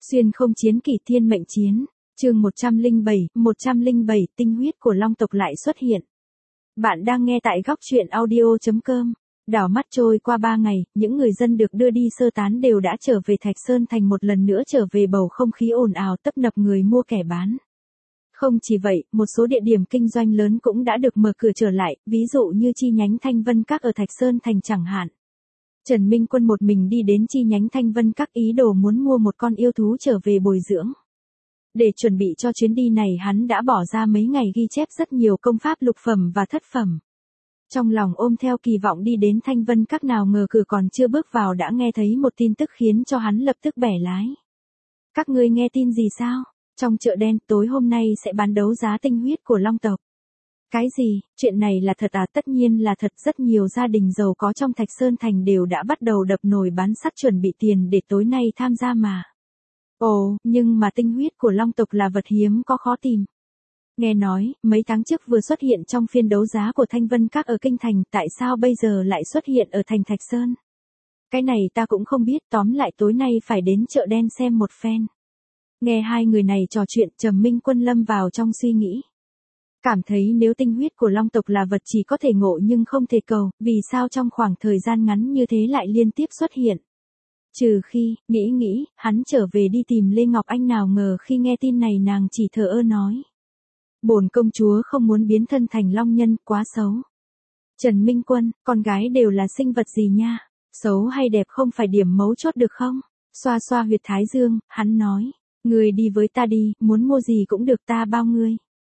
Xuyên không chiến kỷ thiên mệnh chiến, chương 107, tinh huyết của long tộc lại xuất hiện. Bạn đang nghe tại góc truyện audio.com. Đảo mắt trôi qua 3 ngày, những người dân được đưa đi sơ tán đều đã trở về Thạch Sơn Thành, một lần nữa trở về bầu không khí ồn ào tấp nập người mua kẻ bán. Không chỉ vậy, một số địa điểm kinh doanh lớn cũng đã được mở cửa trở lại, ví dụ như chi nhánh Thanh Vân Các ở Thạch Sơn Thành chẳng hạn. Trần Minh Quân một mình đi đến chi nhánh Thanh Vân Các, ý đồ muốn mua một con yêu thú trở về bồi dưỡng. Để chuẩn bị cho chuyến đi này, hắn đã bỏ ra mấy ngày ghi chép rất nhiều công pháp lục phẩm và thất phẩm. Trong lòng ôm theo kỳ vọng đi đến Thanh Vân Các, nào ngờ cửa còn chưa bước vào đã nghe thấy một tin tức khiến cho hắn lập tức bẻ lái. Các ngươi nghe tin gì sao? Trong chợ đen tối hôm nay sẽ bán đấu giá tinh huyết của long tộc. Cái gì? Chuyện này là thật à? Tất nhiên là thật. Rất nhiều gia đình giàu có trong Thạch Sơn Thành đều đã bắt đầu đập nồi bán sắt chuẩn bị tiền để tối nay tham gia mà. Ồ, nhưng mà tinh huyết của long tộc là vật hiếm có khó tìm. Nghe nói, mấy tháng trước vừa xuất hiện trong phiên đấu giá của Thanh Vân Các ở Kinh Thành, tại sao bây giờ lại xuất hiện ở thành Thạch Sơn? Cái này ta cũng không biết, tóm lại tối nay phải đến chợ đen xem một phen. Nghe hai người này trò chuyện, Trầm Minh Quân lâm vào trong suy nghĩ. Cảm thấy nếu tinh huyết của long tộc là vật chỉ có thể ngộ nhưng không thể cầu, vì sao trong khoảng thời gian ngắn như thế lại liên tiếp xuất hiện? Trừ khi, nghĩ, hắn trở về đi tìm Lê Ngọc Anh, nào ngờ khi nghe tin này nàng chỉ thờ ơ nói. Bổn công chúa không muốn biến thân thành long nhân, quá xấu. Trần Minh Quân, con gái đều là sinh vật gì nha, xấu hay đẹp không phải điểm mấu chốt được không? Xoa xoa huyệt thái dương, hắn nói, ngươi đi với ta đi, muốn mua gì cũng được, ta bao ngươi.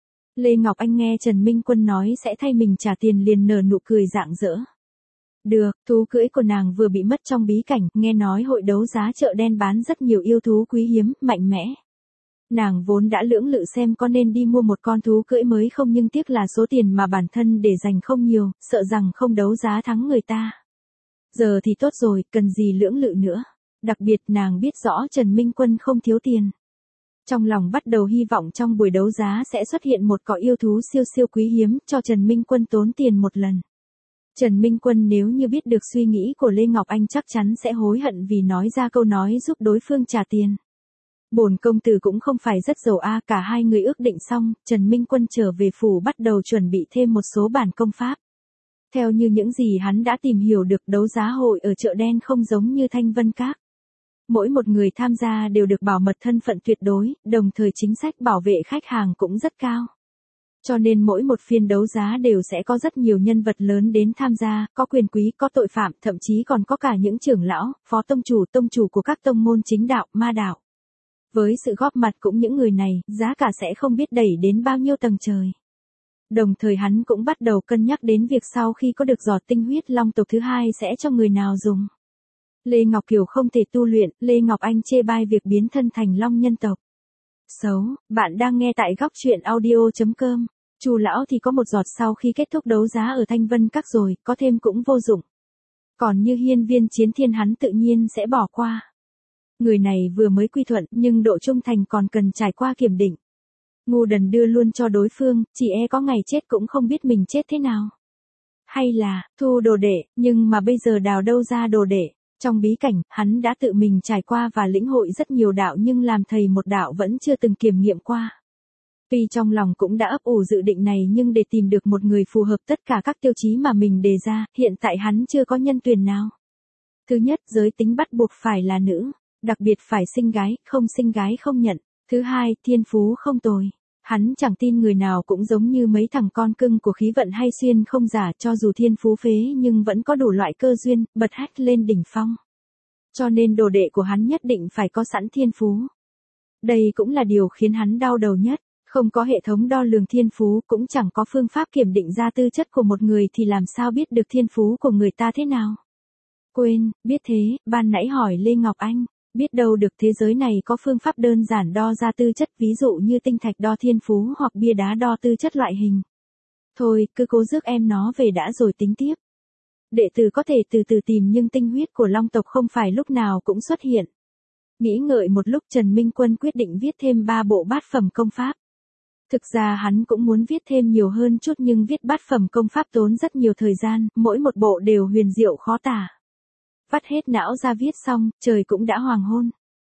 Lê Ngọc Anh nghe Trần Minh Quân nói sẽ thay mình trả tiền liền nở nụ cười rạng rỡ. Được, thú cưỡi của nàng vừa bị mất trong bí cảnh, nghe nói hội đấu giá chợ đen bán rất nhiều yêu thú quý hiếm, mạnh mẽ. Nàng vốn đã lưỡng lự xem có nên đi mua một con thú cưỡi mới không, nhưng tiếc là số tiền mà bản thân để dành không nhiều, sợ rằng không đấu giá thắng người ta. Giờ thì tốt rồi, cần gì lưỡng lự nữa. Đặc biệt nàng biết rõ Trần Minh Quân không thiếu tiền. Trong lòng bắt đầu hy vọng trong buổi đấu giá sẽ xuất hiện một cỏ yêu thú siêu siêu quý hiếm cho Trần Minh Quân tốn tiền một lần. Trần Minh Quân nếu như biết được suy nghĩ của Lê Ngọc Anh chắc chắn sẽ hối hận vì nói ra câu nói giúp đối phương trả tiền. Bổn công tử cũng không phải rất giàu a. Cả hai người ước định xong, Trần Minh Quân trở về phủ bắt đầu chuẩn bị thêm một số bản công pháp. Theo như những gì hắn đã tìm hiểu được, đấu giá hội ở chợ đen không giống như Thanh Vân Các. Mỗi một người tham gia đều được bảo mật thân phận tuyệt đối, đồng thời chính sách bảo vệ khách hàng cũng rất cao. Cho nên mỗi một phiên đấu giá đều sẽ có rất nhiều nhân vật lớn đến tham gia, có quyền quý, có tội phạm, thậm chí còn có cả những trưởng lão, phó tông chủ của các tông môn chính đạo, ma đạo. Với sự góp mặt cũng những người này, giá cả sẽ không biết đẩy đến bao nhiêu tầng trời. Đồng thời hắn cũng bắt đầu cân nhắc đến việc sau khi có được giọt tinh huyết long tộc thứ hai sẽ cho người nào dùng. Lê Ngọc Kiều không thể tu luyện, Lê Ngọc Anh chê bai việc biến thân thành long nhân tộc. Xấu, bạn đang nghe tại góc truyện audio.com. Chu lão thì có một giọt sau khi kết thúc đấu giá ở Thanh Vân Các rồi, có thêm cũng vô dụng. Còn như hiên viên chiến thiên hắn tự nhiên sẽ bỏ qua. Người này vừa mới quy thuận nhưng độ trung thành còn cần trải qua kiểm định. Ngu đần đưa luôn cho đối phương, chỉ e có ngày chết cũng không biết mình chết thế nào. Hay là, thu đồ đệ, nhưng mà bây giờ đào đâu ra đồ đệ. Trong bí cảnh, hắn đã tự mình trải qua và lĩnh hội rất nhiều đạo nhưng làm thầy một đạo vẫn chưa từng kiểm nghiệm qua. Tuy trong lòng cũng đã ấp ủ dự định này nhưng để tìm được một người phù hợp tất cả các tiêu chí mà mình đề ra, hiện tại hắn chưa có nhân tuyển nào. Thứ nhất, giới tính bắt buộc phải là nữ, đặc biệt phải sinh gái, không sinh gái không nhận. Thứ hai, thiên phú không tồi. Hắn chẳng tin người nào cũng giống như mấy thằng con cưng của khí vận hay xuyên không giả, cho dù thiên phú phế nhưng vẫn có đủ loại cơ duyên, bật hách lên đỉnh phong. Cho nên đồ đệ của hắn nhất định phải có sẵn thiên phú. Đây cũng là điều khiến hắn đau đầu nhất, không có hệ thống đo lường thiên phú, cũng chẳng có phương pháp kiểm định ra tư chất của một người thì làm sao biết được thiên phú của người ta thế nào. Quên, biết thế, ban nãy hỏi Lê Ngọc Anh. Biết đâu được thế giới này có phương pháp đơn giản đo ra tư chất, ví dụ như tinh thạch đo thiên phú hoặc bia đá đo tư chất loại hình. Thôi, cứ cố rước em nó về đã rồi tính tiếp. Đệ tử có thể từ từ tìm nhưng tinh huyết của long tộc không phải lúc nào cũng xuất hiện. Nghĩ ngợi một lúc, Trần Minh Quân quyết định viết thêm 3 bộ bát phẩm công pháp. Thực ra hắn cũng muốn viết thêm nhiều hơn chút nhưng viết bát phẩm công pháp tốn rất nhiều thời gian, mỗi một bộ đều huyền diệu khó tả. Vắt hết não ra viết xong, trời cũng đã hoàng hôn.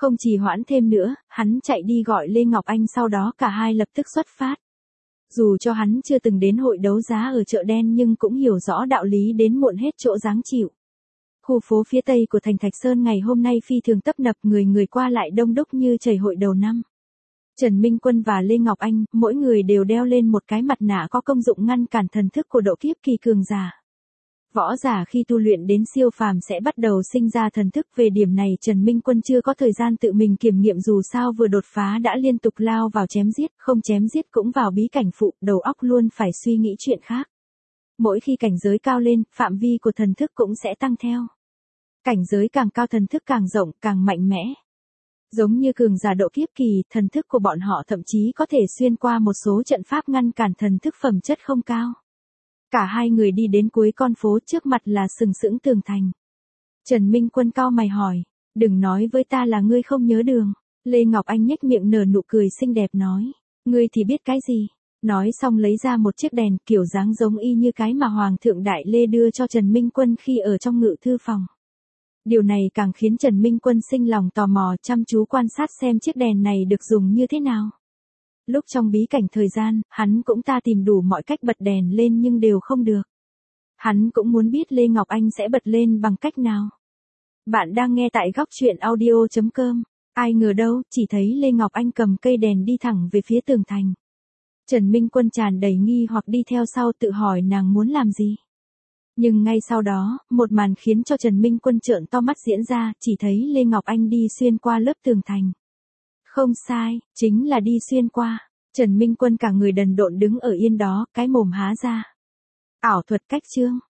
Không trì hoãn thêm nữa, hắn chạy đi gọi Lê Ngọc Anh, sau đó cả hai lập tức xuất phát. Dù cho hắn chưa từng đến hội đấu giá ở chợ đen nhưng cũng hiểu rõ đạo lý đến muộn hết chỗ dáng chịu. Khu phố phía tây của thành Thạch Sơn ngày hôm nay phi thường tấp nập, người qua lại đông đúc như chảy hội đầu năm. Trần Minh Quân và Lê Ngọc Anh, mỗi người đều đeo lên một cái mặt nạ có công dụng ngăn cản thần thức của độ kiếp kỳ cường giả. Võ giả khi tu luyện đến siêu phàm sẽ bắt đầu sinh ra thần thức, về điểm này Trần Minh Quân chưa có thời gian tự mình kiểm nghiệm, dù sao vừa đột phá đã liên tục lao vào chém giết, không chém giết cũng vào bí cảnh phụ, đầu óc luôn phải suy nghĩ chuyện khác. Mỗi khi cảnh giới cao lên, phạm vi của thần thức cũng sẽ tăng theo. Cảnh giới càng cao thần thức càng rộng, càng mạnh mẽ. Giống như cường giả độ kiếp kỳ, thần thức của bọn họ thậm chí có thể xuyên qua một số trận pháp ngăn cản thần thức phẩm chất không cao. Cả hai người đi đến cuối con phố, trước mặt là sừng sững tường thành. Trần Minh Quân cau mày hỏi, đừng nói với ta là ngươi không nhớ đường. Lê Ngọc Anh nhếch miệng nở nụ cười xinh đẹp nói, ngươi thì biết cái gì. Nói xong lấy ra một chiếc đèn kiểu dáng giống y như cái mà Hoàng thượng Đại Lê đưa cho Trần Minh Quân khi ở trong ngự thư phòng. Điều này càng khiến Trần Minh Quân sinh lòng tò mò, chăm chú quan sát xem chiếc đèn này được dùng như thế nào. Lúc trong bí cảnh thời gian, hắn cũng tìm đủ mọi cách bật đèn lên nhưng đều không được. Hắn cũng muốn biết Lê Ngọc Anh sẽ bật lên bằng cách nào. Bạn đang nghe tại góc truyện audio.com. Ai ngờ đâu, chỉ thấy Lê Ngọc Anh cầm cây đèn đi thẳng về phía tường thành. Trần Minh Quân tràn đầy nghi hoặc đi theo sau, tự hỏi nàng muốn làm gì. Nhưng ngay sau đó, một màn khiến cho Trần Minh Quân trợn to mắt diễn ra, chỉ thấy Lê Ngọc Anh đi xuyên qua lớp tường thành. Không sai, chính là đi xuyên qua. Trần Minh Quân cả người đần độn đứng ở yên đó, cái mồm há ra. Ảo thuật cách chương.